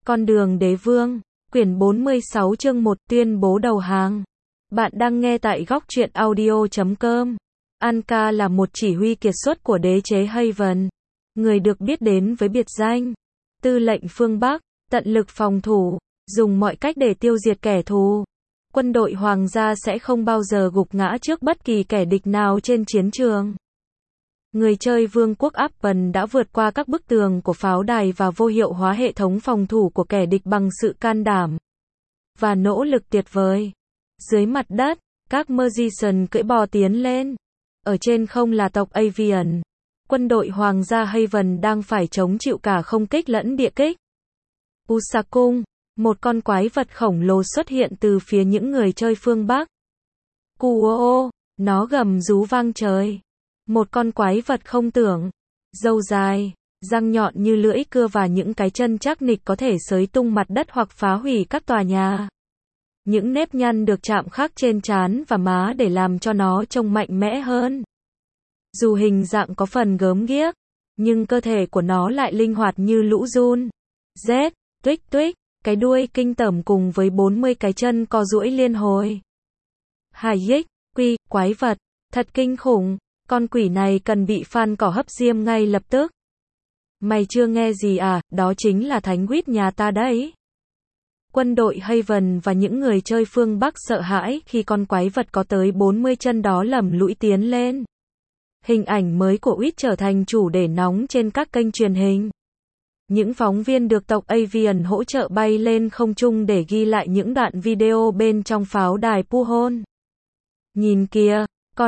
Con đường đế vương, quyển 46 chương 1 tuyên bố đầu hàng. Bạn đang nghe tại góc truyện audio.com. Anka là một chỉ huy kiệt xuất của đế chế Haven, người được biết đến với biệt danh Tư lệnh phương Bắc, tận lực phòng thủ, dùng mọi cách để tiêu diệt kẻ thù. Quân đội hoàng gia sẽ không bao giờ gục ngã trước bất kỳ kẻ địch nào trên chiến trường. Người chơi vương quốc Appen đã vượt qua các bức tường của pháo đài và vô hiệu hóa hệ thống phòng thủ của kẻ địch bằng sự can đảm và nỗ lực tuyệt vời. Dưới mặt đất, các Magician cưỡi bò tiến lên. Ở trên không là tộc Avian. Quân đội hoàng gia Haven đang phải chống chịu cả không kích lẫn địa kích. Usakung, một con quái vật khổng lồ xuất hiện từ phía những người chơi phương Bắc. Kuo, nó gầm rú vang trời. Một con quái vật không tưởng, râu dài, răng nhọn như lưỡi cưa và những cái chân chắc nịch có thể xới tung mặt đất hoặc phá hủy các tòa nhà. Những nếp nhăn được chạm khắc trên trán và má để làm cho nó trông mạnh mẽ hơn. Dù hình dạng có phần gớm ghiếc, nhưng cơ thể của nó lại linh hoạt như lũ giun. Z, tuých tuých, cái đuôi kinh tởm cùng với 40 cái chân co duỗi liên hồi. Hayek, quy, quái vật, thật kinh khủng. Con quỷ này cần bị phan cỏ hấp diêm ngay lập tức. Mày chưa nghe gì à, đó chính là thánh quýt nhà ta đấy. Quân đội Haven và những người chơi phương Bắc sợ hãi khi con quái vật có tới 40 chân đó lầm lũi tiến lên. Hình ảnh mới của Quýt trở thành chủ đề nóng trên các kênh truyền hình. Những phóng viên được tộc Avian hỗ trợ bay lên không trung để ghi lại những đoạn video bên trong pháo đài Puhon. Nhìn kìa,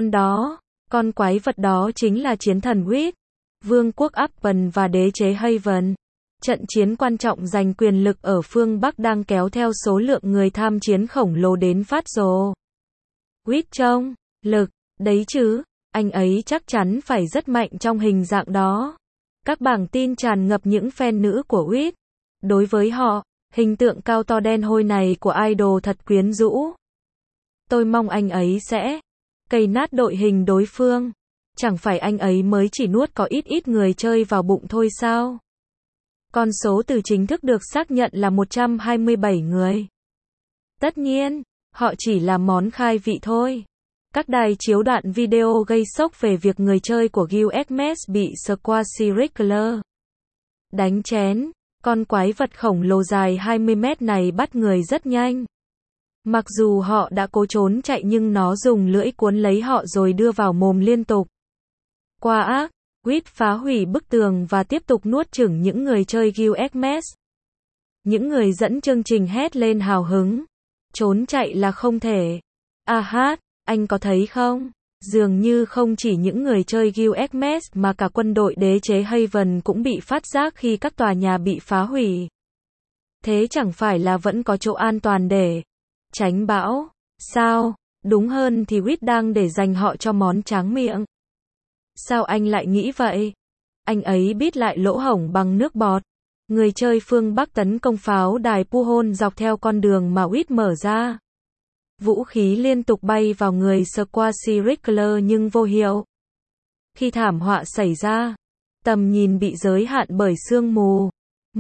con quái vật đó chính là chiến thần Quýt, vương quốc Appen và đế chế Haven. Trận chiến quan trọng giành quyền lực ở phương Bắc đang kéo theo số lượng người tham chiến khổng lồ đến phát rồ. Quýt trông, lực, đấy chứ, anh ấy chắc chắn phải rất mạnh trong hình dạng đó. Các bảng tin tràn ngập những fan nữ của Quýt. Đối với họ, hình tượng cao to đen hôi này của idol thật quyến rũ. Tôi mong anh ấy sẽ cày nát đội hình đối phương. Chẳng phải anh ấy mới chỉ nuốt có ít người chơi vào bụng thôi sao? Con số từ chính thức được xác nhận là 127 người. Tất nhiên, họ chỉ là món khai vị thôi. Các đài chiếu đoạn video gây sốc về việc người chơi của Guild Xmas bị Squashy Rickler đánh chén. Con quái vật khổng lồ dài 20 mét này bắt người rất nhanh. Mặc dù họ đã cố trốn chạy nhưng nó dùng lưỡi cuốn lấy họ rồi đưa vào mồm liên tục. Qua ác, Quýt phá hủy bức tường và tiếp tục nuốt chửng những người chơi Guild Xmas. Những người dẫn chương trình hét lên hào hứng. Trốn chạy là không thể. Anh có thấy không? Dường như không chỉ những người chơi Guild Xmas mà cả quân đội đế chế Haven cũng bị phát giác khi các tòa nhà bị phá hủy. Thế chẳng phải là vẫn có chỗ an toàn để tránh bão, sao? Đúng hơn thì Quýt đang để dành họ cho món tráng miệng. Sao anh lại nghĩ vậy? Anh ấy bít lại lỗ hổng bằng nước bọt. Người chơi phương Bắc tấn công pháo đài Puhon dọc theo con đường mà Quýt mở ra. Vũ khí liên tục bay vào người Squashy Rickler nhưng vô hiệu. Khi thảm họa xảy ra, tầm nhìn bị giới hạn bởi sương mù.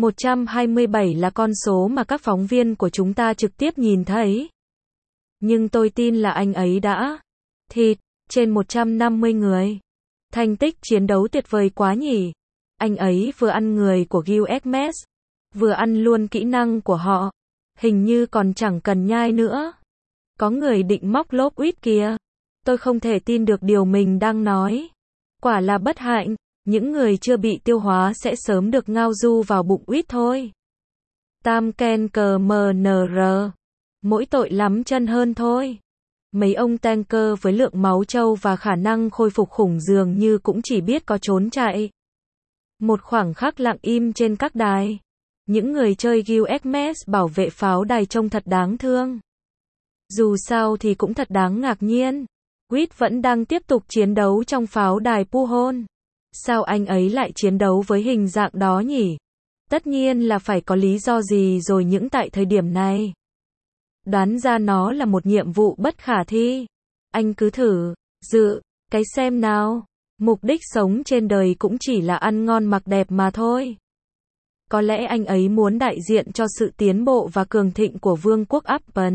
127 là con số mà các phóng viên của chúng ta trực tiếp nhìn thấy. Nhưng tôi tin là anh ấy đã thịt trên 150 người. Thành tích chiến đấu tuyệt vời quá nhỉ. Anh ấy vừa ăn người của Guild Xmas, vừa ăn luôn kỹ năng của họ. Hình như còn chẳng cần nhai nữa. Có người định móc lốp Quýt kìa. Tôi không thể tin được điều mình đang nói. Quả là bất hạnh, những người chưa bị tiêu hóa sẽ sớm được ngao du vào bụng Quýt thôi. Tam Ken cờ MNR. Mỗi tội lắm chân hơn thôi. Mấy ông tanker với lượng máu trâu và khả năng khôi phục khủng dường như cũng chỉ biết có trốn chạy. Một khoảng khắc lặng im trên các đài. Những người chơi Guild Xmas bảo vệ pháo đài trông thật đáng thương. Dù sao thì cũng thật đáng ngạc nhiên. Quýt vẫn đang tiếp tục chiến đấu trong pháo đài Puhon. Sao anh ấy lại chiến đấu với hình dạng đó nhỉ? Tất nhiên là phải có lý do gì rồi những tại thời điểm này. Đoán ra nó là một nhiệm vụ bất khả thi. Anh cứ thử dự cái xem nào. Mục đích sống trên đời cũng chỉ là ăn ngon mặc đẹp mà thôi. Có lẽ anh ấy muốn đại diện cho sự tiến bộ và cường thịnh của vương quốc Apple.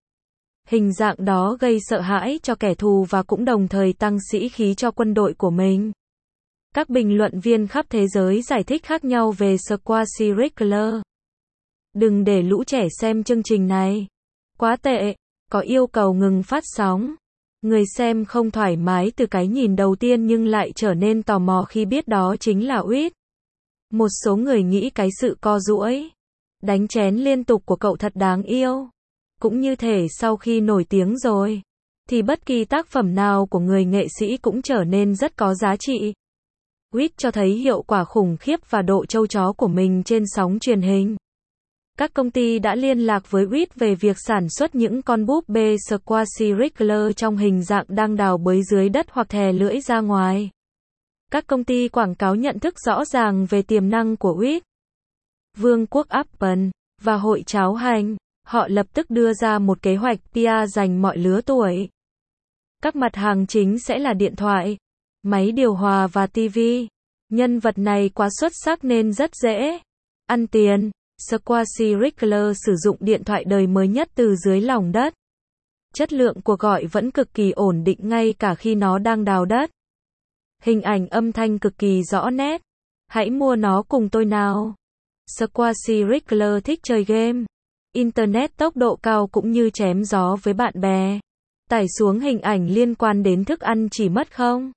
Hình dạng đó gây sợ hãi cho kẻ thù và cũng đồng thời tăng sĩ khí cho quân đội của mình. Các bình luận viên khắp thế giới giải thích khác nhau về Squad Circular. Đừng để lũ trẻ xem chương trình này. Quá tệ. Có yêu cầu ngừng phát sóng. Người xem không thoải mái từ cái nhìn đầu tiên nhưng lại trở nên tò mò khi biết đó chính là Uyết. Một số người nghĩ cái sự co duỗi, đánh chén liên tục của cậu thật đáng yêu. Cũng như thể sau khi nổi tiếng rồi, thì bất kỳ tác phẩm nào của người nghệ sĩ cũng trở nên rất có giá trị. Uyết cho thấy hiệu quả khủng khiếp và độ trâu chó của mình trên sóng truyền hình. Các công ty đã liên lạc với Uyết về việc sản xuất những con búp bê Squad Circular trong hình dạng đang đào bới dưới đất hoặc thè lưỡi ra ngoài. Các công ty quảng cáo nhận thức rõ ràng về tiềm năng của Uyết. Vương quốc Apple và Hội Cháo Hành, họ lập tức đưa ra một kế hoạch PR dành mọi lứa tuổi. Các mặt hàng chính sẽ là điện thoại, máy điều hòa và TV. Nhân vật này quá xuất sắc nên rất dễ ăn tiền. Squad Circular sử dụng điện thoại đời mới nhất từ dưới lòng đất. Chất lượng cuộc gọi vẫn cực kỳ ổn định ngay cả khi nó đang đào đất. Hình ảnh âm thanh cực kỳ rõ nét. Hãy mua nó cùng tôi nào. Squad Circular thích chơi game. Internet tốc độ cao cũng như chém gió với bạn bè. Tải xuống hình ảnh liên quan đến thức ăn chỉ mất không?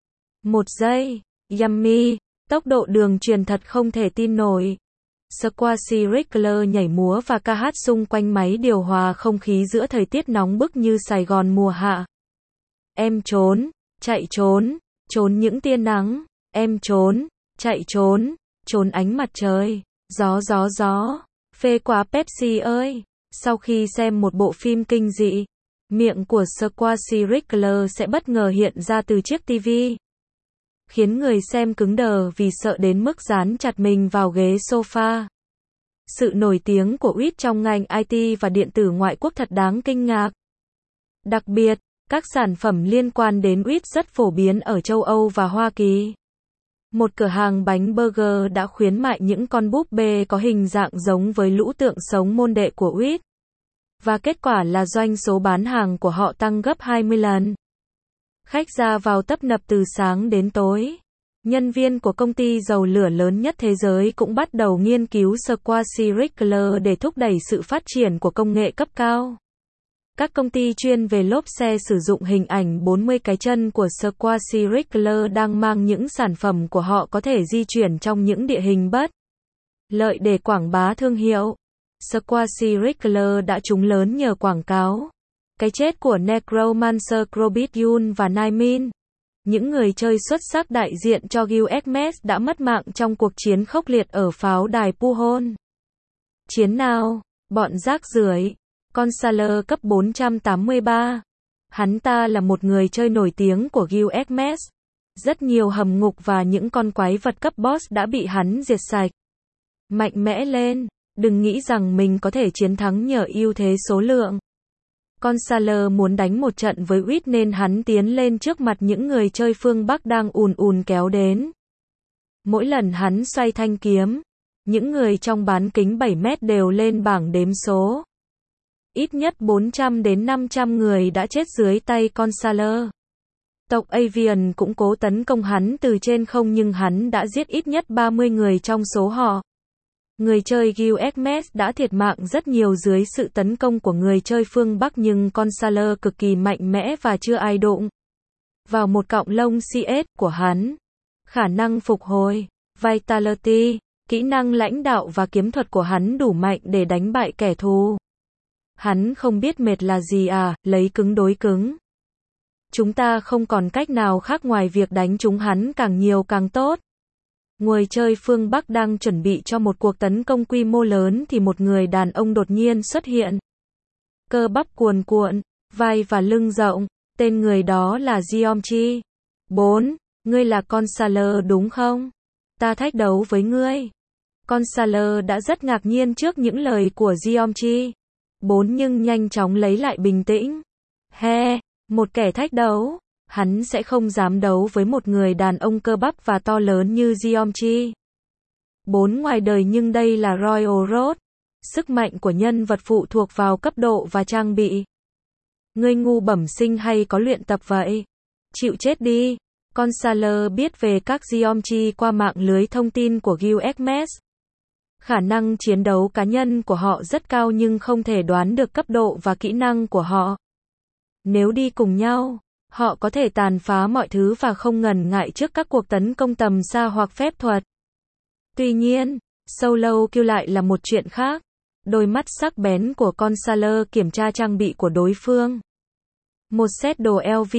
1 giây. Yummy. Tốc độ đường truyền thật không thể tin nổi. Squad Circular nhảy múa và ca hát xung quanh máy điều hòa không khí giữa thời tiết nóng bức như Sài Gòn mùa hạ. Em trốn, chạy trốn, trốn những tia nắng. Em trốn, chạy trốn, trốn ánh mặt trời. Gió gió gió. Phê quá Pepsi ơi. Sau khi xem một bộ phim kinh dị, miệng của Squad Circular sẽ bất ngờ hiện ra từ chiếc TV, khiến người xem cứng đờ vì sợ đến mức dán chặt mình vào ghế sofa. Sự nổi tiếng của Uyết trong ngành IT và điện tử ngoại quốc thật đáng kinh ngạc. Đặc biệt, các sản phẩm liên quan đến Uyết rất phổ biến ở châu Âu và Hoa Kỳ. Một cửa hàng bánh burger đã khuyến mại những con búp bê có hình dạng giống với lũ tượng sống môn đệ của Uyết. Và kết quả là doanh số bán hàng của họ tăng gấp 20 lần. Khách ra vào tấp nập từ sáng đến tối. Nhân viên của công ty dầu lửa lớn nhất thế giới cũng bắt đầu nghiên cứu Squad Circular để thúc đẩy sự phát triển của công nghệ cấp cao. Các công ty chuyên về lốp xe sử dụng hình ảnh 40 cái chân của Squad Circular đang mang những sản phẩm của họ có thể di chuyển trong những địa hình bất lợi để quảng bá thương hiệu. Squad Circular đã trúng lớn nhờ quảng cáo. Cái chết của Necromancer Crobyun và Naimin, những người chơi xuất sắc đại diện cho Guild đã mất mạng trong cuộc chiến khốc liệt ở pháo đài Puhon. Chiến nào? Bọn rác rưởi. Consular cấp 483. Hắn ta là một người chơi nổi tiếng của Guild. Rất nhiều hầm ngục và những con quái vật cấp boss đã bị hắn diệt sạch. Mạnh mẽ lên, đừng nghĩ rằng mình có thể chiến thắng nhờ ưu thế số lượng. Consular muốn đánh một trận với Uyết nên hắn tiến lên trước mặt những người chơi phương Bắc đang ùn ùn kéo đến. Mỗi lần hắn xoay thanh kiếm, những người trong bán kính 7 mét đều lên bảng đếm số. Ít nhất 400 đến 500 người đã chết dưới tay Consular. Tộc Avian cũng cố tấn công hắn từ trên không nhưng hắn đã giết ít nhất 30 người trong số họ. Người chơi Guild đã thiệt mạng rất nhiều dưới sự tấn công của người chơi phương Bắc nhưng Consular cực kỳ mạnh mẽ và chưa ai đụng vào một cọng lông CS của hắn. Khả năng phục hồi, Vitality, kỹ năng lãnh đạo và kiếm thuật của hắn đủ mạnh để đánh bại kẻ thù. Hắn không biết mệt là gì à, lấy cứng đối cứng. Chúng ta không còn cách nào khác ngoài việc đánh chúng hắn càng nhiều càng tốt. Người chơi phương Bắc đang chuẩn bị cho một cuộc tấn công quy mô lớn thì một người đàn ông đột nhiên xuất hiện. Cơ bắp cuồn cuộn, vai và lưng rộng, tên người đó là Geomchi. 4. Ngươi là Consular đúng không? Ta thách đấu với ngươi. Consular đã rất ngạc nhiên trước những lời của Geomchi. 4 nhưng nhanh chóng lấy lại bình tĩnh. Một kẻ thách đấu. Hắn sẽ không dám đấu với một người đàn ông cơ bắp và to lớn như Geomchi. 4 ngoài đời nhưng đây là Royal Road. Sức mạnh của nhân vật phụ thuộc vào cấp độ và trang bị. Ngươi ngu bẩm sinh hay có luyện tập vậy? Chịu chết đi. Consular biết về các Geometry qua mạng lưới thông tin của Guildmasters. Khả năng chiến đấu cá nhân của họ rất cao nhưng không thể đoán được cấp độ và kỹ năng của họ. Nếu đi cùng nhau, họ có thể tàn phá mọi thứ và không ngần ngại trước các cuộc tấn công tầm xa hoặc phép thuật. Tuy nhiên, solo kill lại là một chuyện khác. Đôi mắt sắc bén của Consular kiểm tra trang bị của đối phương. Một set đồ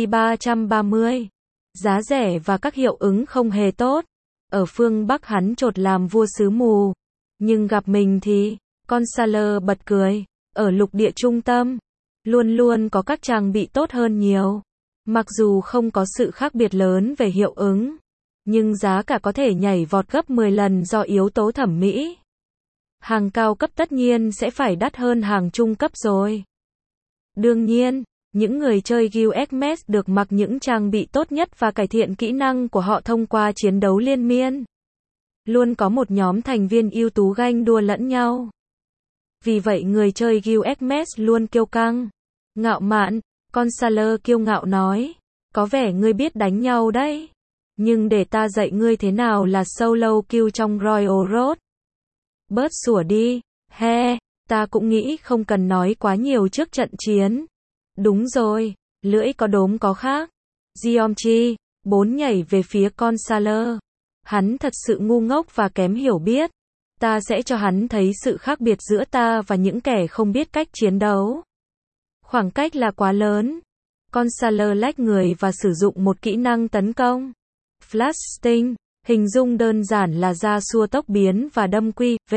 LV330. Giá rẻ và các hiệu ứng không hề tốt. Ở phương Bắc hắn chột làm vua xứ mù. Nhưng gặp mình thì, Consular bật cười. Ở lục địa trung tâm, luôn luôn có các trang bị tốt hơn nhiều. Mặc dù không có sự khác biệt lớn về hiệu ứng, nhưng giá cả có thể nhảy vọt gấp 10 lần do yếu tố thẩm mỹ. Hàng cao cấp tất nhiên sẽ phải đắt hơn hàng trung cấp rồi. Đương nhiên, những người chơi Guildmasters được mặc những trang bị tốt nhất và cải thiện kỹ năng của họ thông qua chiến đấu liên miên. Luôn có một nhóm thành viên ưu tú ganh đua lẫn nhau. Vì vậy người chơi Guildmasters luôn kiêu căng, ngạo mạn. Consular kiêu ngạo nói, có vẻ ngươi biết đánh nhau đấy. Nhưng để ta dạy ngươi thế nào là solo kill trong Royal Road. Bớt sủa đi, he, ta cũng nghĩ không cần nói quá nhiều trước trận chiến. Đúng rồi, lưỡi có đốm có khác. Geometry, 4 nhảy về phía Consular. Hắn thật sự ngu ngốc và kém hiểu biết. Ta sẽ cho hắn thấy sự khác biệt giữa ta và những kẻ không biết cách chiến đấu. Khoảng cách là quá lớn. Consular lách người và sử dụng một kỹ năng tấn công. Flash Sting, hình dung đơn giản là ra xua tốc biến và đâm quy, v.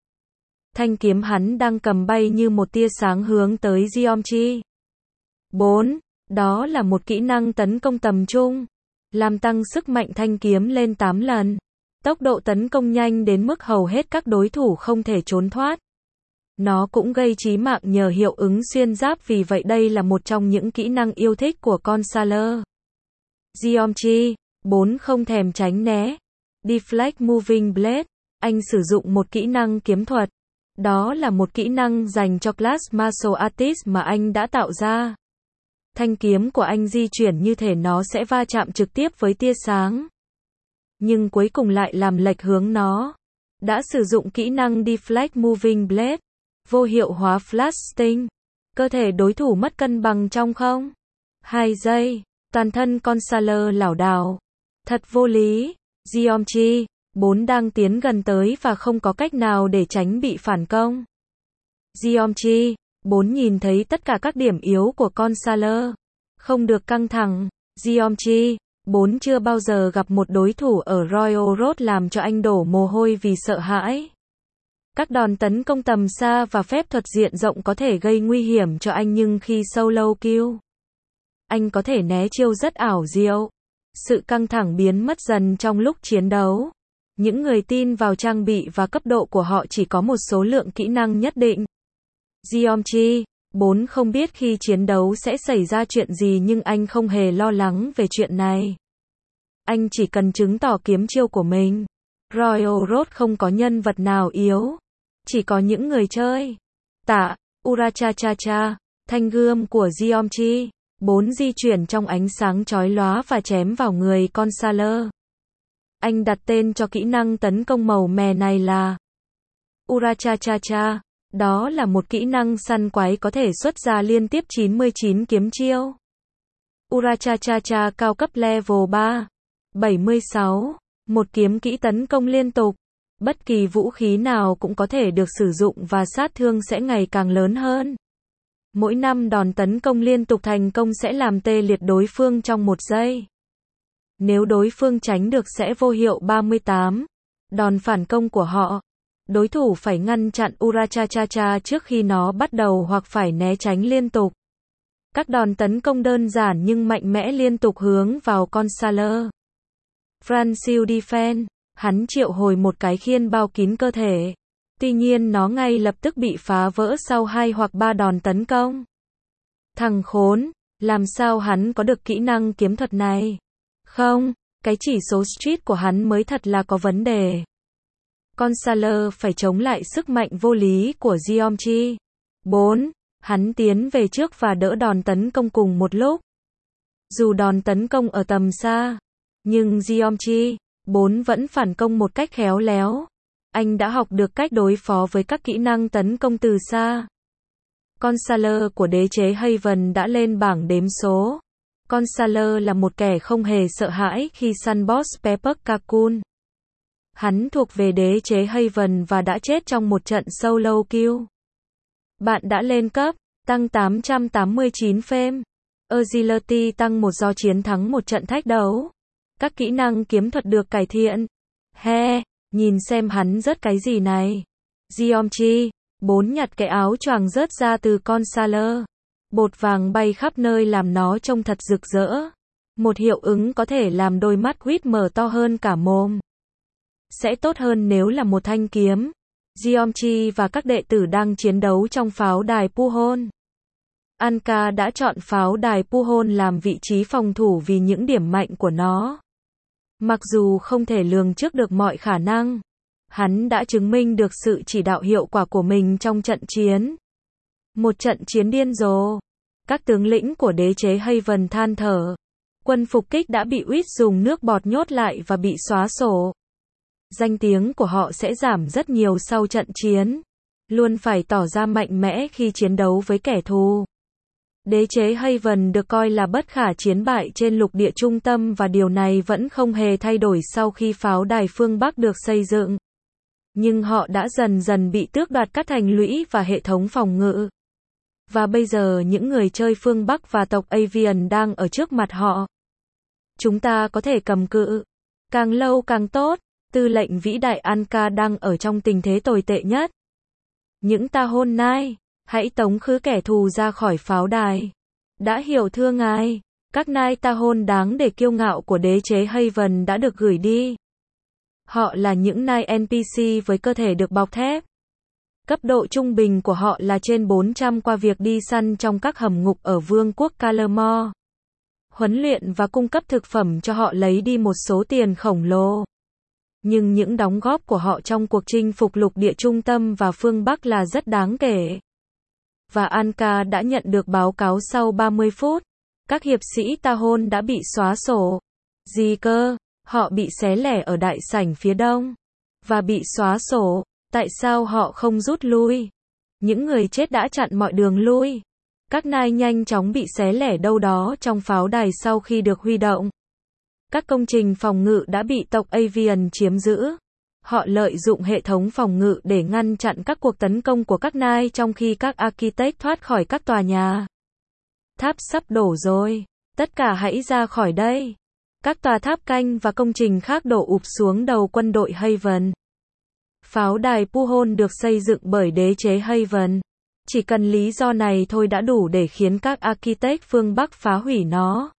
Thanh kiếm hắn đang cầm bay như một tia sáng hướng tới Geometry. 4. Đó là một kỹ năng tấn công tầm trung. Làm tăng sức mạnh thanh kiếm lên 8 lần. Tốc độ tấn công nhanh đến mức hầu hết các đối thủ không thể trốn thoát. Nó cũng gây chí mạng nhờ hiệu ứng xuyên giáp, vì vậy đây là một trong những kỹ năng yêu thích của Consular. Geometry, 4 không thèm tránh né. Deflect Moving Blade, anh sử dụng một kỹ năng kiếm thuật. Đó là một kỹ năng dành cho class Martial Artist mà anh đã tạo ra. Thanh kiếm của anh di chuyển như thể nó sẽ va chạm trực tiếp với tia sáng. Nhưng cuối cùng lại làm lệch hướng nó. Đã sử dụng kỹ năng Deflect Moving Blade. Vô hiệu hóa Flash Sting. Cơ thể đối thủ mất cân bằng trong 2 giây. Toàn thân Consular lảo đảo. Thật vô lý. Geometry, 4 đang tiến gần tới và không có cách nào để tránh bị phản công. Geometry, 4 nhìn thấy tất cả các điểm yếu của Consular. Không được căng thẳng. Geometry, 4 chưa bao giờ gặp một đối thủ ở Royal Road làm cho anh đổ mồ hôi vì sợ hãi. Các đòn tấn công tầm xa và phép thuật diện rộng có thể gây nguy hiểm cho anh, nhưng khi solo kill, anh có thể né chiêu rất ảo diệu. Sự căng thẳng biến mất dần trong lúc chiến đấu. Những người tin vào trang bị và cấp độ của họ chỉ có một số lượng kỹ năng nhất định. Geometry, 4 không biết khi chiến đấu sẽ xảy ra chuyện gì, nhưng anh không hề lo lắng về chuyện này. Anh chỉ cần chứng tỏ kiếm chiêu của mình. Royal Road không có nhân vật nào yếu. Chỉ có những người chơi. Tạ, Urachachacha, thanh gươm của Geometry. 4 di chuyển trong ánh sáng chói lóa và chém vào người Consular. Anh đặt tên cho kỹ năng tấn công màu mè này là Urachachacha. Đó là một kỹ năng săn quái có thể xuất ra liên tiếp 99 kiếm chiêu. Urachachacha cao cấp level 3. 76. Một kiếm kỹ tấn công liên tục. Bất kỳ vũ khí nào cũng có thể được sử dụng và sát thương sẽ ngày càng lớn hơn. Mỗi 5 đòn tấn công liên tục thành công sẽ làm tê liệt đối phương trong 1 giây. Nếu đối phương tránh được sẽ vô hiệu 38. Đòn phản công của họ. Đối thủ phải ngăn chặn Urachachacha trước khi nó bắt đầu hoặc phải né tránh liên tục. Các đòn tấn công đơn giản nhưng mạnh mẽ liên tục hướng vào Consular. Francis Defense, hắn triệu hồi một cái khiên bao kín cơ thể. Tuy nhiên nó ngay lập tức bị phá vỡ sau 2 hoặc 3 đòn tấn công. Thằng khốn, làm sao hắn có được kỹ năng kiếm thuật này? Không, cái chỉ số street của hắn mới thật là có vấn đề. Consular phải chống lại sức mạnh vô lý của Gyeonggi. 4. Hắn tiến về trước và đỡ đòn tấn công cùng một lúc. Dù đòn tấn công ở tầm xa, nhưng Gyeonggi 4 vẫn phản công một cách khéo léo. Anh đã học được cách đối phó với các kỹ năng tấn công từ xa. Consular của đế chế Haven đã lên bảng đếm số. Consular là một kẻ không hề sợ hãi khi săn boss Pepper Kakun. Hắn thuộc về đế chế Haven và đã chết trong một trận solo kill. Bạn đã lên cấp, tăng 889 fame. Agility tăng 1 do chiến thắng một trận thách đấu. Các kỹ năng kiếm thuật được cải thiện. Nhìn xem hắn rớt cái gì này. Gyeonggi 4 nhặt cái áo choàng rớt ra từ Consular. Bột vàng bay khắp nơi làm nó trông thật rực rỡ. Một hiệu ứng có thể làm đôi mắt Quýt mở to hơn cả mồm. Sẽ tốt hơn nếu là một thanh kiếm. Gyeonggi và các đệ tử đang chiến đấu trong pháo đài Puhon. Anka đã chọn pháo đài Puhon làm vị trí phòng thủ vì những điểm mạnh của nó. Mặc dù không thể lường trước được mọi khả năng, hắn đã chứng minh được sự chỉ đạo hiệu quả của mình trong trận chiến. Một trận chiến điên rồ. Các tướng lĩnh của đế chế Haven than thở. Quân phục kích đã bị Uýt dùng nước bọt nhốt lại và bị xóa sổ. Danh tiếng của họ sẽ giảm rất nhiều sau trận chiến. Luôn phải tỏ ra mạnh mẽ khi chiến đấu với kẻ thù. Đế chế Haven được coi là bất khả chiến bại trên lục địa trung tâm và điều này vẫn không hề thay đổi sau khi pháo đài phương Bắc được xây dựng. Nhưng họ đã dần dần bị tước đoạt các thành lũy và hệ thống phòng ngự. Và bây giờ những người chơi phương Bắc và tộc Avian đang ở trước mặt họ. Chúng ta có thể cầm cự. Càng lâu càng tốt. Tư lệnh vĩ đại Anka đang ở trong tình thế tồi tệ nhất. Những ta hôn nai, hãy tống khứ kẻ thù ra khỏi pháo đài. Đã hiểu thưa ngài, các nai ta hôn đáng để kiêu ngạo của đế chế Haven đã được gửi đi. Họ là những nai NPC với cơ thể được bọc thép. Cấp độ trung bình của họ là trên 400 qua việc đi săn trong các hầm ngục ở vương quốc Kalamor. Huấn luyện và cung cấp thực phẩm cho họ lấy đi một số tiền khổng lồ. Nhưng những đóng góp của họ trong cuộc chinh phục lục địa trung tâm và phương Bắc là rất đáng kể. Và Anka đã nhận được báo cáo sau 30 phút. Các hiệp sĩ Tahon đã bị xóa sổ. Gì cơ? Họ bị xé lẻ ở đại sảnh phía đông. Và bị xóa sổ. Tại sao họ không rút lui? Những người chết đã chặn mọi đường lui. Các nai nhanh chóng bị xé lẻ đâu đó trong pháo đài sau khi được huy động. Các công trình phòng ngự đã bị tộc Avian chiếm giữ. Họ lợi dụng hệ thống phòng ngự để ngăn chặn các cuộc tấn công của các nai trong khi các architect thoát khỏi các tòa nhà. Tháp sắp đổ rồi. Tất cả hãy ra khỏi đây. Các tòa tháp canh và công trình khác đổ ụp xuống đầu quân đội Haven. Pháo đài Puhon được xây dựng bởi đế chế Haven. Chỉ cần lý do này thôi đã đủ để khiến các architect phương Bắc phá hủy nó.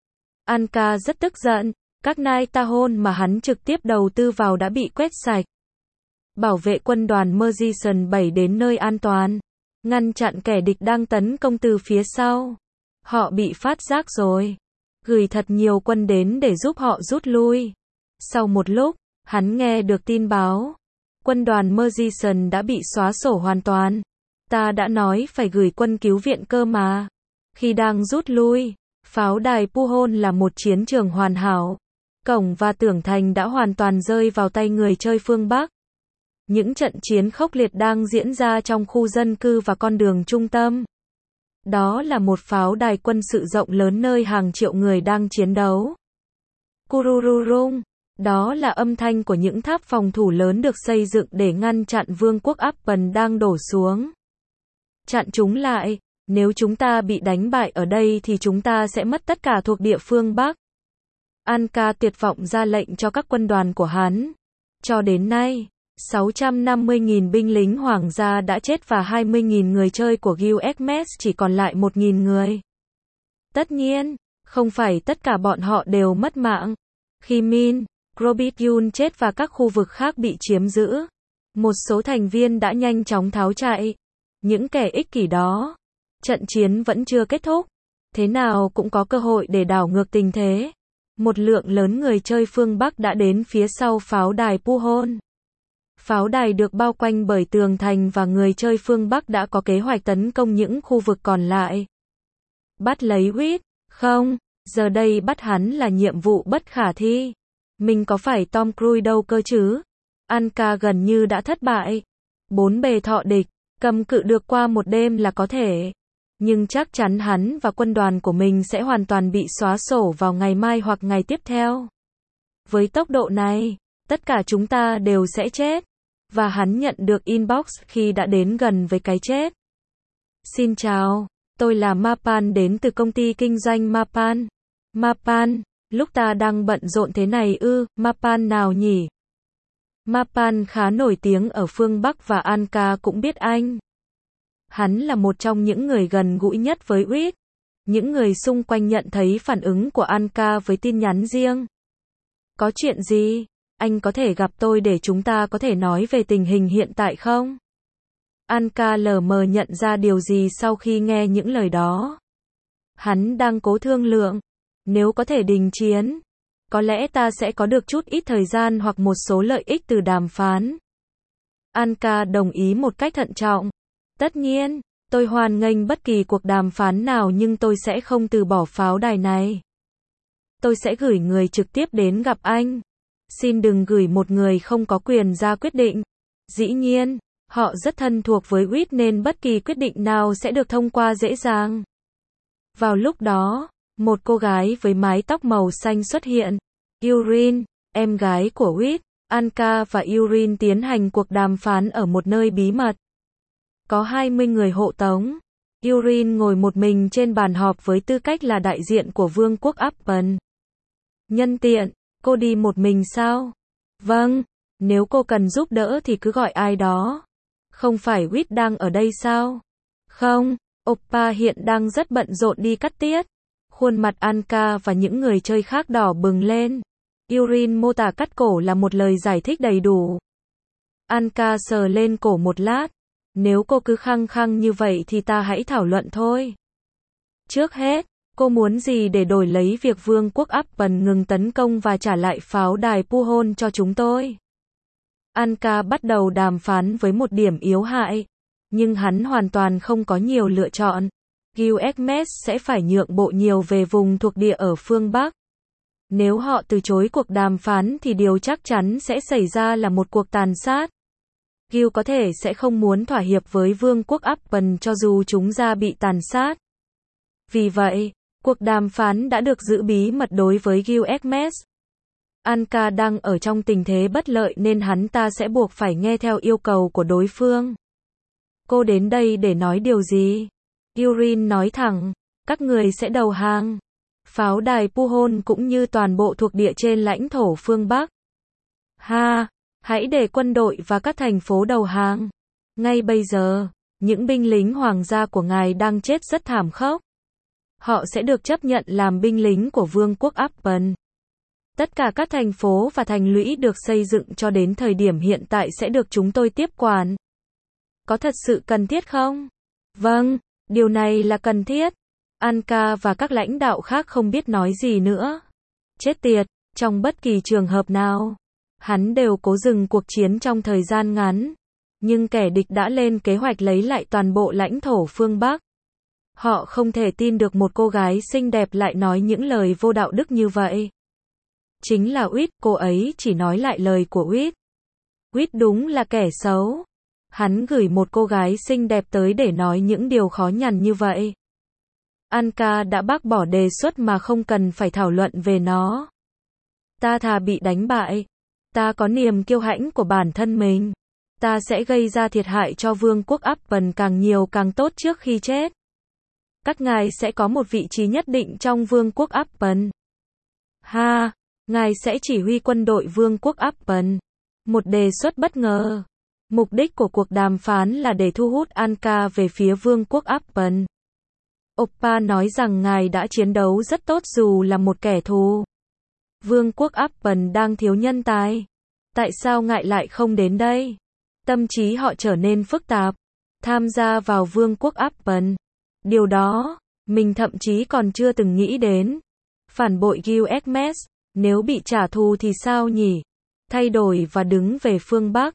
Anka rất tức giận, các nai Tahon mà hắn trực tiếp đầu tư vào đã bị quét sạch. Bảo vệ quân đoàn Merzion 7 đến nơi an toàn, ngăn chặn kẻ địch đang tấn công từ phía sau. Họ bị phát giác rồi. Gửi thật nhiều quân đến để giúp họ rút lui. Sau một lúc, hắn nghe được tin báo. Quân đoàn Merzion đã bị xóa sổ hoàn toàn. Ta đã nói phải gửi quân cứu viện cơ mà. Khi đang rút lui, pháo đài Puhon là một chiến trường hoàn hảo. Cổng và tường thành đã hoàn toàn rơi vào tay người chơi phương Bắc. Những trận chiến khốc liệt đang diễn ra trong khu dân cư và con đường trung tâm. Đó là một pháo đài quân sự rộng lớn nơi hàng triệu người đang chiến đấu. Kurururung. Đó là âm thanh của những tháp phòng thủ lớn được xây dựng để ngăn chặn vương quốc Appen đang đổ xuống. Chặn chúng lại. Nếu chúng ta bị đánh bại ở đây thì chúng ta sẽ mất tất cả thuộc địa phương Bắc. Anka tuyệt vọng ra lệnh cho các quân đoàn của hắn. Cho đến nay, 650.000 binh lính hoàng gia đã chết và 20.000 người chơi của Guild chỉ còn lại 1.000 người. Tất nhiên, không phải tất cả bọn họ đều mất mạng. Khi Min, Grobityun chết và các khu vực khác bị chiếm giữ, một số thành viên đã nhanh chóng tháo chạy. Những kẻ ích kỷ đó. Trận chiến vẫn chưa kết thúc. Thế nào cũng có cơ hội để đảo ngược tình thế. Một lượng lớn người chơi phương Bắc đã đến phía sau pháo đài Puhon. Pháo đài được bao quanh bởi tường thành và người chơi phương Bắc đã có kế hoạch tấn công những khu vực còn lại. Bắt lấy Reed? Không, giờ đây bắt hắn là nhiệm vụ bất khả thi. Mình có phải Tom Cruise đâu cơ chứ? Anka gần như đã thất bại. 4 bề thọ địch, cầm cự được qua một đêm là có thể. Nhưng chắc chắn hắn và quân đoàn của mình sẽ hoàn toàn bị xóa sổ vào ngày mai hoặc ngày tiếp theo. Với tốc độ này, tất cả chúng ta đều sẽ chết. Và hắn nhận được inbox khi đã đến gần với cái chết. Xin chào, tôi là Mapan đến từ công ty kinh doanh Mapan. Mapan, lúc ta đang bận rộn thế này ư, Mapan nào nhỉ? Mapan khá nổi tiếng ở phương Bắc và Anka cũng biết anh. Hắn là một trong những người gần gũi nhất với Reed. Những người xung quanh nhận thấy phản ứng của Anka với tin nhắn riêng. Có chuyện gì? Anh có thể gặp tôi để chúng ta có thể nói về tình hình hiện tại không? Anka lờ mờ nhận ra điều gì sau khi nghe những lời đó. Hắn đang cố thương lượng. Nếu có thể đình chiến, có lẽ ta sẽ có được chút ít thời gian hoặc một số lợi ích từ đàm phán. Anka đồng ý một cách thận trọng. Tất nhiên, tôi hoan nghênh bất kỳ cuộc đàm phán nào nhưng tôi sẽ không từ bỏ pháo đài này. Tôi sẽ gửi người trực tiếp đến gặp anh. Xin đừng gửi một người không có quyền ra quyết định. Dĩ nhiên, họ rất thân thuộc với Reed nên bất kỳ quyết định nào sẽ được thông qua dễ dàng. Vào lúc đó, một cô gái với mái tóc màu xanh xuất hiện. Yurine, em gái của Reed. Anka và Yurine tiến hành cuộc đàm phán ở một nơi bí mật. Có 20 người hộ tống. Yurine ngồi một mình trên bàn họp với tư cách là đại diện của Vương quốc Appen. Nhân tiện, cô đi một mình sao? Vâng, nếu cô cần giúp đỡ thì cứ gọi ai đó. Không phải Reed đang ở đây sao? Không, Oppa hiện đang rất bận rộn đi cắt tiết. Khuôn mặt Anka và những người chơi khác đỏ bừng lên. Yurine mô tả cắt cổ là một lời giải thích đầy đủ. Anka sờ lên cổ một lát. Nếu cô cứ khăng khăng như vậy thì ta hãy thảo luận thôi. Trước hết, cô muốn gì để đổi lấy việc Vương quốc Appen ngừng tấn công và trả lại pháo đài Puhon cho chúng tôi? Anka bắt đầu đàm phán với một điểm yếu hại. Nhưng hắn hoàn toàn không có nhiều lựa chọn. Gilgamesh sẽ phải nhượng bộ nhiều về vùng thuộc địa ở phương Bắc. Nếu họ từ chối cuộc đàm phán thì điều chắc chắn sẽ xảy ra là một cuộc tàn sát. Gil có thể sẽ không muốn thỏa hiệp với Vương quốc Appen cho dù chúng ra bị tàn sát. Vì vậy, cuộc đàm phán đã được giữ bí mật đối với Gilgamesh. Anka đang ở trong tình thế bất lợi nên hắn ta sẽ buộc phải nghe theo yêu cầu của đối phương. Cô đến đây để nói điều gì? Yurine nói thẳng, các người sẽ đầu hàng. Pháo đài Puhon cũng như toàn bộ thuộc địa trên lãnh thổ phương Bắc. Ha, hãy để quân đội và các thành phố đầu hàng. Ngay bây giờ, những binh lính hoàng gia của ngài đang chết rất thảm khốc. Họ sẽ được chấp nhận làm binh lính của Vương quốc Appen. Tất cả các thành phố và thành lũy được xây dựng cho đến thời điểm hiện tại sẽ được chúng tôi tiếp quản. Có thật sự cần thiết không? Vâng, điều này là cần thiết. Anka và các lãnh đạo khác không biết nói gì nữa. Chết tiệt, trong bất kỳ trường hợp nào, hắn đều cố dừng cuộc chiến trong thời gian ngắn. Nhưng kẻ địch đã lên kế hoạch lấy lại toàn bộ lãnh thổ phương Bắc. Họ không thể tin được một cô gái xinh đẹp lại nói những lời vô đạo đức như vậy. Chính là Reed, cô ấy chỉ nói lại lời của Reed. Reed đúng là kẻ xấu. Hắn gửi một cô gái xinh đẹp tới để nói những điều khó nhằn như vậy. Anka đã bác bỏ đề xuất mà không cần phải thảo luận về nó. Ta thà bị đánh bại. Ta có niềm kiêu hãnh của bản thân mình. Ta sẽ gây ra thiệt hại cho Vương quốc Appen càng nhiều càng tốt trước khi chết. Các ngài sẽ có một vị trí nhất định trong Vương quốc Appen. Ha, ngài sẽ chỉ huy quân đội Vương quốc Appen. Một đề xuất bất ngờ. Mục đích của cuộc đàm phán là để thu hút Anka về phía Vương quốc Appen. Oppa nói rằng ngài đã chiến đấu rất tốt dù là một kẻ thù. Vương quốc Appen đang thiếu nhân tài. Tại sao ngài lại không đến đây? Tâm trí họ trở nên phức tạp. Tham gia vào Vương quốc Appen. Điều đó, mình thậm chí còn chưa từng nghĩ đến. Phản bội Gilgamesh, nếu bị trả thù thì sao nhỉ? Thay đổi và đứng về phương Bắc.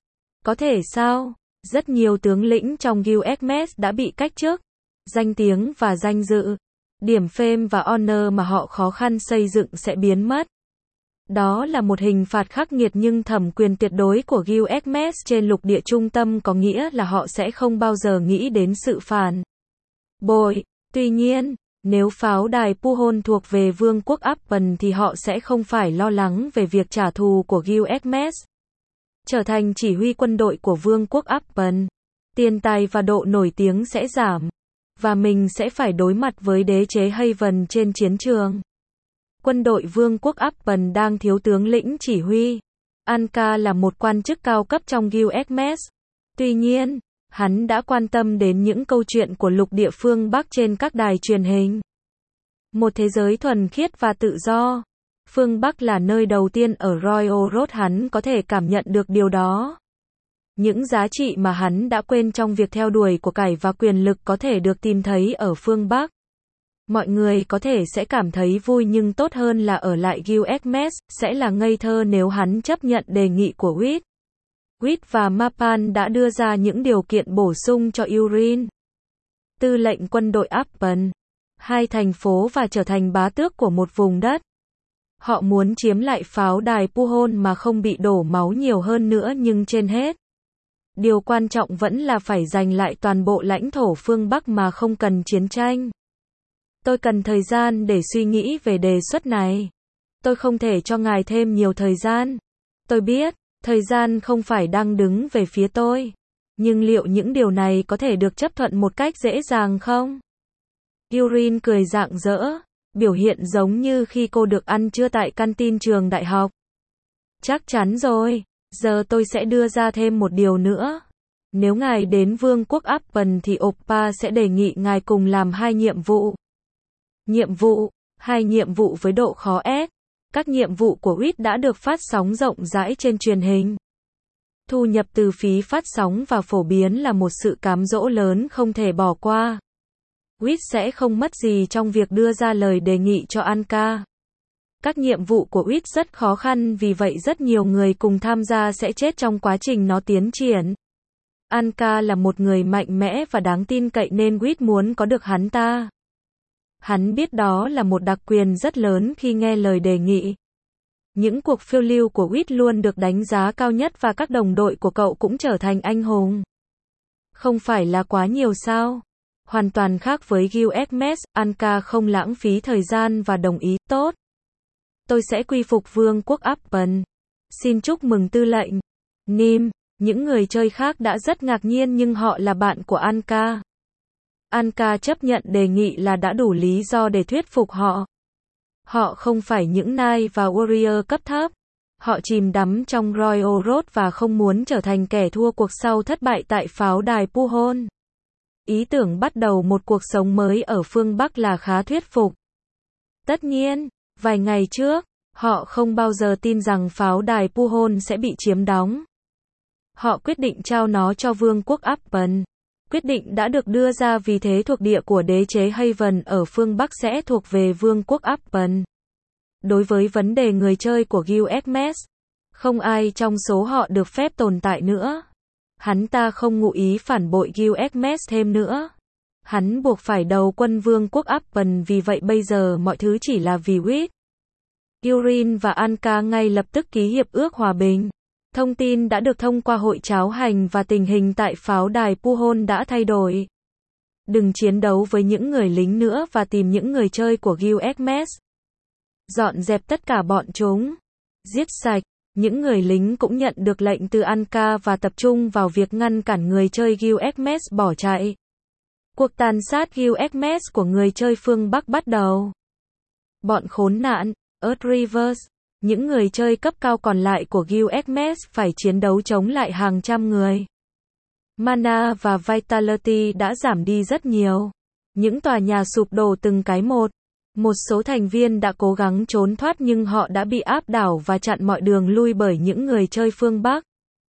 Có thể sao? Rất nhiều tướng lĩnh trong USMS đã bị cách chức. Danh tiếng và danh dự, điểm fame và honor mà họ khó khăn xây dựng sẽ biến mất. Đó là một hình phạt khắc nghiệt nhưng thẩm quyền tuyệt đối của USMS trên lục địa trung tâm có nghĩa là họ sẽ không bao giờ nghĩ đến sự phản bội. Tuy nhiên, nếu pháo đài Puhon thuộc về Vương quốc Appen thì họ sẽ không phải lo lắng về việc trả thù của USMS. Trở thành chỉ huy quân đội của Vương quốc Appen, tiền tài và độ nổi tiếng sẽ giảm, và mình sẽ phải đối mặt với đế chế Haven trên chiến trường. Quân đội Vương quốc Appen đang thiếu tướng lĩnh chỉ huy. Anka là một quan chức cao cấp trong USMS. Tuy nhiên, hắn đã quan tâm đến những câu chuyện của lục địa phương Bắc trên các đài truyền hình. Một thế giới thuần khiết và tự do. Phương Bắc là nơi đầu tiên ở Royal Road hắn có thể cảm nhận được điều đó. Những giá trị mà hắn đã quên trong việc theo đuổi của cải và quyền lực có thể được tìm thấy ở phương Bắc. Mọi người có thể sẽ cảm thấy vui nhưng tốt hơn là ở lại USMS, sẽ là ngây thơ nếu hắn chấp nhận đề nghị của Witt. Witt và Mapan đã đưa ra những điều kiện bổ sung cho Urin. Tư lệnh quân đội Appen, hai thành phố và trở thành bá tước của một vùng đất. Họ muốn chiếm lại pháo đài Puhon mà không bị đổ máu nhiều hơn nữa nhưng trên hết. Điều quan trọng vẫn là phải giành lại toàn bộ lãnh thổ phương Bắc mà không cần chiến tranh. Tôi cần thời gian để suy nghĩ về đề xuất này. Tôi không thể cho ngài thêm nhiều thời gian. Tôi biết, thời gian không phải đang đứng về phía tôi. Nhưng liệu những điều này có thể được chấp thuận một cách dễ dàng không? Urin cười rạng rỡ, biểu hiện giống như khi cô được ăn trưa tại canteen trường đại học. Chắc chắn rồi, giờ tôi sẽ đưa ra thêm một điều nữa. Nếu ngài đến Vương quốc Appen thì Oppa sẽ đề nghị ngài cùng làm hai nhiệm vụ. Hai nhiệm vụ với độ khó S. Các nhiệm vụ của Witt đã được phát sóng rộng rãi trên truyền hình. Thu nhập từ phí phát sóng và phổ biến là một sự cám dỗ lớn không thể bỏ qua. Witt sẽ không mất gì trong việc đưa ra lời đề nghị cho Anka. Các nhiệm vụ của Witt rất khó khăn vì vậy rất nhiều người cùng tham gia sẽ chết trong quá trình nó tiến triển. Anka là một người mạnh mẽ và đáng tin cậy nên Witt muốn có được hắn ta. Hắn biết đó là một đặc quyền rất lớn khi nghe lời đề nghị. Những cuộc phiêu lưu của Witt luôn được đánh giá cao nhất và các đồng đội của cậu cũng trở thành anh hùng. Không phải là quá nhiều sao? Hoàn toàn khác với USMS, Anka không lãng phí thời gian và đồng ý, tốt. Tôi sẽ quy phục Vương quốc Appen. Xin chúc mừng tư lệnh. Nim, những người chơi khác đã rất ngạc nhiên nhưng họ là bạn của Anka. Anka chấp nhận đề nghị là đã đủ lý do để thuyết phục họ. Họ không phải những Knight và Warrior cấp thấp. Họ chìm đắm trong Royal Road và không muốn trở thành kẻ thua cuộc sau thất bại tại pháo đài Puhon. Ý tưởng bắt đầu một cuộc sống mới ở phương Bắc là khá thuyết phục. Tất nhiên, vài ngày trước, họ không bao giờ tin rằng pháo đài Puhon sẽ bị chiếm đóng. Họ quyết định trao nó cho Vương quốc Appen. Quyết định đã được đưa ra vì thế thuộc địa của đế chế Haven ở phương Bắc sẽ thuộc về Vương quốc Appen. Đối với vấn đề người chơi của USMS, không ai trong số họ được phép tồn tại nữa. Hắn ta không ngụ ý phản bội USMS thêm nữa. Hắn buộc phải đầu quân Vương quốc Appen vì vậy bây giờ mọi thứ chỉ là vì Witt. Urin và Anka ngay lập tức ký hiệp ước hòa bình. Thông tin đã được thông qua hội cháo hành và tình hình tại pháo đài Puhon đã thay đổi. Đừng chiến đấu với những người lính nữa và tìm những người chơi của USMS. Dọn dẹp tất cả bọn chúng. Giết sạch. Những người lính cũng nhận được lệnh từ Anka và tập trung vào việc ngăn cản người chơi USMS bỏ chạy. Cuộc tàn sát USMS của người chơi phương Bắc bắt đầu. Bọn khốn nạn, Earth Reavers, những người chơi cấp cao còn lại của USMS phải chiến đấu chống lại hàng trăm người. Mana và Vitality đã giảm đi rất nhiều. Những tòa nhà sụp đổ từng cái một. Một số thành viên đã cố gắng trốn thoát nhưng họ đã bị áp đảo và chặn mọi đường lui bởi những người chơi phương Bắc.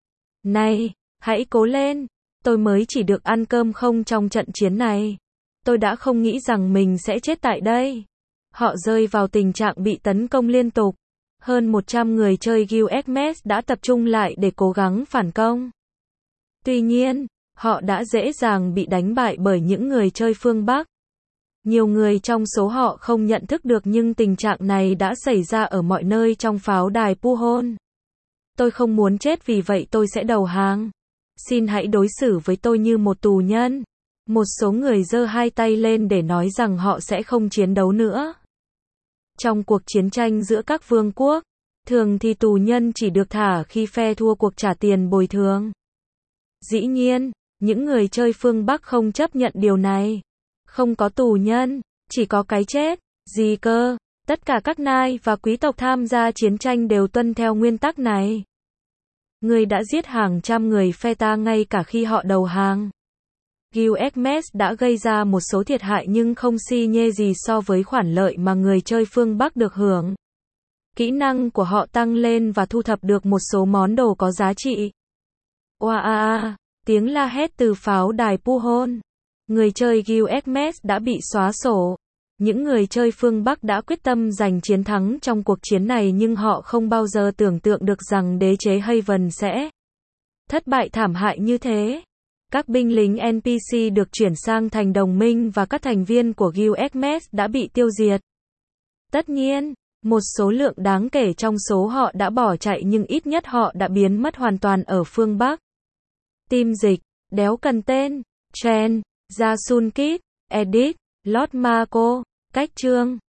Này, hãy cố lên. Tôi mới chỉ được ăn cơm không trong trận chiến này. Tôi đã không nghĩ rằng mình sẽ chết tại đây. Họ rơi vào tình trạng bị tấn công liên tục. Hơn 100 người chơi USMS đã tập trung lại để cố gắng phản công. Tuy nhiên, họ đã dễ dàng bị đánh bại bởi những người chơi phương Bắc. Nhiều người trong số họ không nhận thức được nhưng tình trạng này đã xảy ra ở mọi nơi trong pháo đài Puhon. Tôi không muốn chết vì vậy tôi sẽ đầu hàng. Xin hãy đối xử với tôi như một tù nhân. Một số người giơ hai tay lên để nói rằng họ sẽ không chiến đấu nữa. Trong cuộc chiến tranh giữa các vương quốc, thường thì tù nhân chỉ được thả khi phe thua cuộc trả tiền bồi thường. Dĩ nhiên, những người chơi phương Bắc không chấp nhận điều này. Không có tù nhân, chỉ có cái chết. Gì cơ? Tất cả các nai và quý tộc tham gia chiến tranh đều tuân theo nguyên tắc này. Người đã giết hàng trăm người phe ta ngay cả khi họ đầu hàng. Gilgamesh đã gây ra một số thiệt hại nhưng không xi nhê gì so với khoản lợi mà người chơi phương Bắc được hưởng. Kỹ năng của họ tăng lên và thu thập được một số món đồ có giá trị. Oa! Tiếng la hét từ pháo đài Puhon. Người chơi Gilgamesh đã bị xóa sổ. Những người chơi phương Bắc đã quyết tâm giành chiến thắng trong cuộc chiến này nhưng họ không bao giờ tưởng tượng được rằng đế chế Haven sẽ thất bại thảm hại như thế. Các binh lính NPC được chuyển sang thành đồng minh và các thành viên của Gilgamesh đã bị tiêu diệt. Tất nhiên, một số lượng đáng kể trong số họ đã bỏ chạy nhưng ít nhất họ đã biến mất hoàn toàn ở phương Bắc. Team dịch, đéo cần tên, Chen, Jasunkit, Edit, Lord Marco, cách chương.